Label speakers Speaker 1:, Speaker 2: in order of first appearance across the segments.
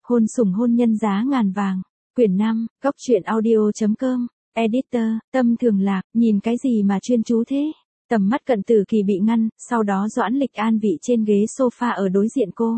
Speaker 1: Hôn sủng hôn nhân giá ngàn vàng. Quyển 5, Cóc truyện audio.com. Editor, Tâm Thường Lạc, nhìn cái gì mà chuyên chú thế? Tầm mắt Cận Tử Kỳ bị ngăn, sau đó Doãn Lịch an vị trên ghế sofa ở đối diện cô.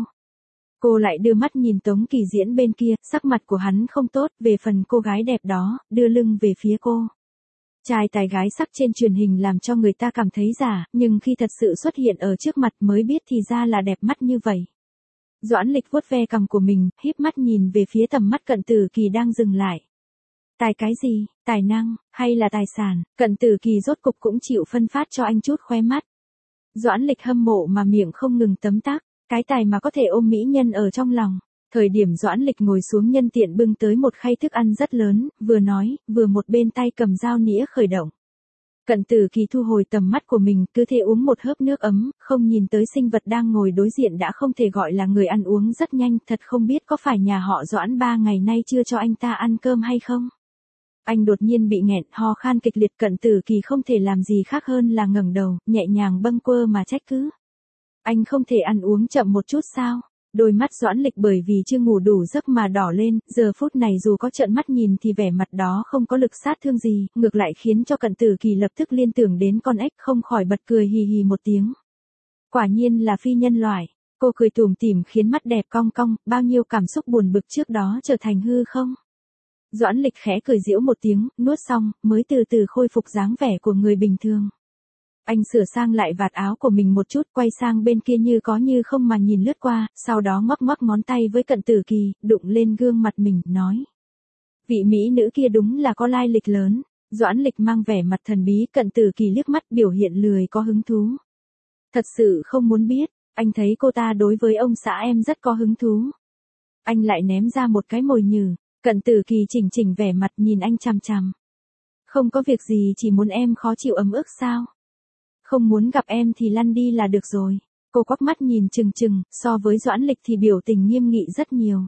Speaker 1: Cô lại đưa mắt nhìn Tống Kỳ Diễn bên kia, sắc mặt của hắn không tốt, về phần cô gái đẹp đó, đưa lưng về phía cô. Trai tài gái sắc trên truyền hình làm cho người ta cảm thấy giả, nhưng khi thật sự xuất hiện ở trước mặt mới biết thì ra là đẹp mắt như vậy. Doãn Lịch vuốt ve cằm của mình, híp mắt nhìn về phía tầm mắt Cận Tử Kỳ đang dừng lại. Tài cái gì, tài năng, hay là tài sản? Cận Tử Kỳ rốt cục cũng chịu phân phát cho anh chút khóe mắt. Doãn Lịch hâm mộ mà miệng không ngừng tấm tắc, cái tài mà có thể ôm mỹ nhân ở trong lòng. Thời điểm Doãn Lịch ngồi xuống nhân tiện bưng tới một khay thức ăn rất lớn, vừa nói, vừa một bên tay cầm dao nĩa khởi động. Cận Tử Kỳ thu hồi tầm mắt của mình, cứ thế uống một hớp nước ấm, không nhìn tới sinh vật đang ngồi đối diện đã không thể gọi là người ăn uống rất nhanh, thật không biết có phải nhà họ Doãn 3 ngày nay chưa cho anh ta ăn cơm hay không. Anh đột nhiên bị nghẹn, ho khan kịch liệt. Cận Tử Kỳ không thể làm gì khác hơn là ngẩng đầu, nhẹ nhàng bâng quơ mà trách cứ. Anh không thể ăn uống chậm một chút sao? Đôi mắt Doãn Lịch bởi vì chưa ngủ đủ giấc mà đỏ lên, giờ phút này dù có trợn mắt nhìn thì vẻ mặt đó không có lực sát thương gì, ngược lại khiến cho Cận Tử Kỳ lập tức liên tưởng đến con ếch, không khỏi bật cười hì hì một tiếng. Quả nhiên là phi nhân loại. Cô cười tủm tỉm khiến mắt đẹp cong cong, bao nhiêu cảm xúc buồn bực trước đó trở thành hư không? Doãn Lịch khẽ cười giễu một tiếng, nuốt xong, mới từ từ khôi phục dáng vẻ của người bình thường. Anh sửa sang lại vạt áo của mình một chút, quay sang bên kia như có như không mà nhìn lướt qua, sau đó ngoắc ngoắc ngón tay với Cận Tử Kỳ, đụng lên gương mặt mình, nói. Vị mỹ nữ kia đúng là có lai lịch lớn. Doãn Lịch mang vẻ mặt thần bí, Cận Tử Kỳ liếc mắt biểu hiện lười có hứng thú. Thật sự không muốn biết, anh thấy cô ta đối với ông xã em rất có hứng thú. Anh lại ném ra một cái mồi nhử. Cận Tử Kỳ chỉnh chỉnh vẻ mặt nhìn anh chằm chằm. Không có việc gì, chỉ muốn em khó chịu ấm ức sao? Không muốn gặp em thì lăn đi là được rồi. Cô quắc mắt nhìn chừng chừng, so với Doãn Lịch thì biểu tình nghiêm nghị rất nhiều.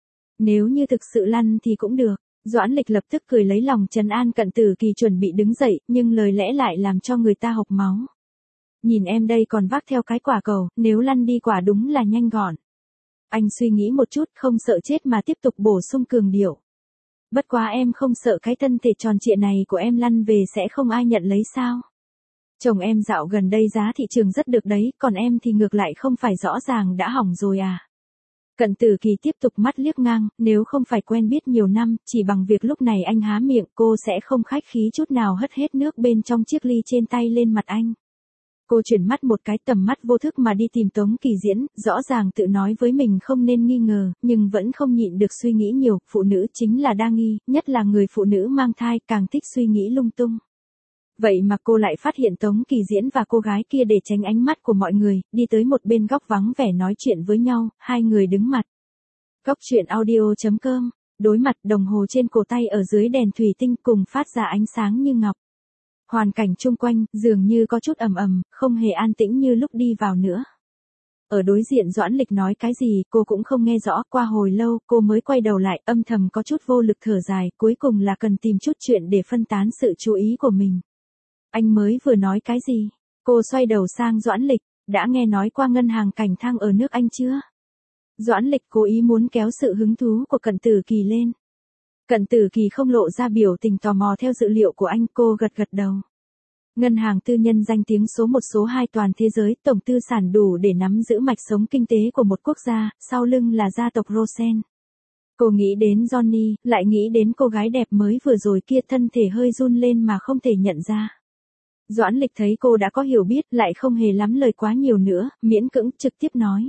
Speaker 1: Nếu như thực sự lăn thì cũng được. Doãn Lịch lập tức cười lấy lòng trấn an. Cận Tử Kỳ chuẩn bị đứng dậy, nhưng lời lẽ lại làm cho người ta hộc máu. Nhìn em đây còn vác theo cái quả cầu, nếu lăn đi quả đúng là nhanh gọn. Anh suy nghĩ một chút, không sợ chết mà tiếp tục bổ sung cường điệu. Bất quá em không sợ cái thân thể tròn trịa này của em lăn về sẽ không ai nhận lấy sao? Chồng em dạo gần đây giá thị trường rất được đấy, còn em thì ngược lại không phải rõ ràng đã hỏng rồi à? Cận Tử Kỳ tiếp tục mắt liếc ngang, nếu không phải quen biết nhiều năm, chỉ bằng việc lúc này anh há miệng, cô sẽ không khách khí chút nào hất hết nước bên trong chiếc ly trên tay lên mặt anh. Cô chuyển mắt một cái, tầm mắt vô thức mà đi tìm Tống Kỳ Diễn, rõ ràng tự nói với mình không nên nghi ngờ, nhưng vẫn không nhịn được suy nghĩ nhiều, phụ nữ chính là đa nghi, nhất là người phụ nữ mang thai càng thích suy nghĩ lung tung. Vậy mà cô lại phát hiện Tống Kỳ Diễn và cô gái kia để tránh ánh mắt của mọi người, đi tới một bên góc vắng vẻ nói chuyện với nhau, hai người đứng mặt. Cóc truyện audio.com, đối mặt, đồng hồ trên cổ tay ở dưới đèn thủy tinh cùng phát ra ánh sáng như ngọc. Hoàn cảnh chung quanh, dường như có chút ầm ầm, không hề an tĩnh như lúc đi vào nữa. Ở đối diện Doãn Lịch nói cái gì, cô cũng không nghe rõ, qua hồi lâu, cô mới quay đầu lại, âm thầm có chút vô lực thở dài, cuối cùng là cần tìm chút chuyện để phân tán sự chú ý của mình. Anh mới vừa nói cái gì? Cô xoay đầu sang Doãn Lịch, đã nghe nói qua ngân hàng Cảnh Thăng ở nước Anh chưa? Doãn Lịch cố ý muốn kéo sự hứng thú của Cận Tử Kỳ lên. Cận Tử Kỳ không lộ ra biểu tình tò mò theo dữ liệu của anh, cô gật gật đầu. Ngân hàng tư nhân danh tiếng số 1 số 2 toàn thế giới, tổng tư sản đủ để nắm giữ mạch sống kinh tế của một quốc gia, sau lưng là gia tộc Rosen. Cô nghĩ đến Johnny, lại nghĩ đến cô gái đẹp mới vừa rồi kia, thân thể hơi run lên mà không thể nhận ra. Doãn Lịch thấy cô đã có hiểu biết, lại không hề lắm lời quá nhiều nữa, miễn cưỡng trực tiếp nói.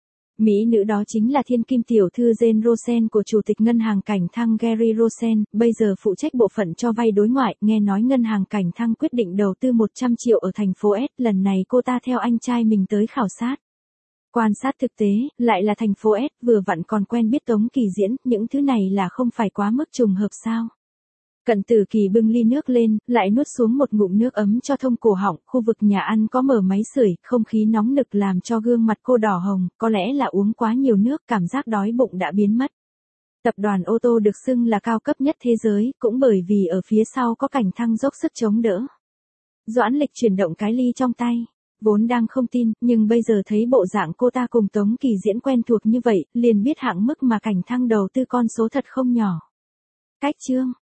Speaker 1: Mỹ nữ đó chính là thiên kim tiểu thư Jane Rosen của Chủ tịch Ngân hàng Cảnh Thăng Gary Rosen, bây giờ phụ trách bộ phận cho vay đối ngoại, nghe nói Ngân hàng Cảnh Thăng quyết định đầu tư 100 triệu ở thành phố S, lần này cô ta theo anh trai mình tới khảo sát. Quan sát thực tế, lại là thành phố S, vừa vặn còn quen biết Tống Kỳ Diễn, những thứ này là không phải quá mức trùng hợp sao? Cận Tử Kỳ bưng ly nước lên, lại nuốt xuống một ngụm nước ấm cho thông cổ họng, khu vực nhà ăn có mở máy sưởi, không khí nóng nực làm cho gương mặt cô đỏ hồng, có lẽ là uống quá nhiều nước, cảm giác đói bụng đã biến mất. Tập đoàn ô tô được xưng là cao cấp nhất thế giới, cũng bởi vì ở phía sau có Cảnh Thăng dốc sức chống đỡ. Doãn Lịch chuyển động cái ly trong tay. vốn đang không tin, nhưng bây giờ thấy bộ dạng cô ta cùng Tống Kỳ diễn quen thuộc như vậy, liền biết hạng mức mà Cảnh Thăng đầu tư con số thật không nhỏ. Cách chương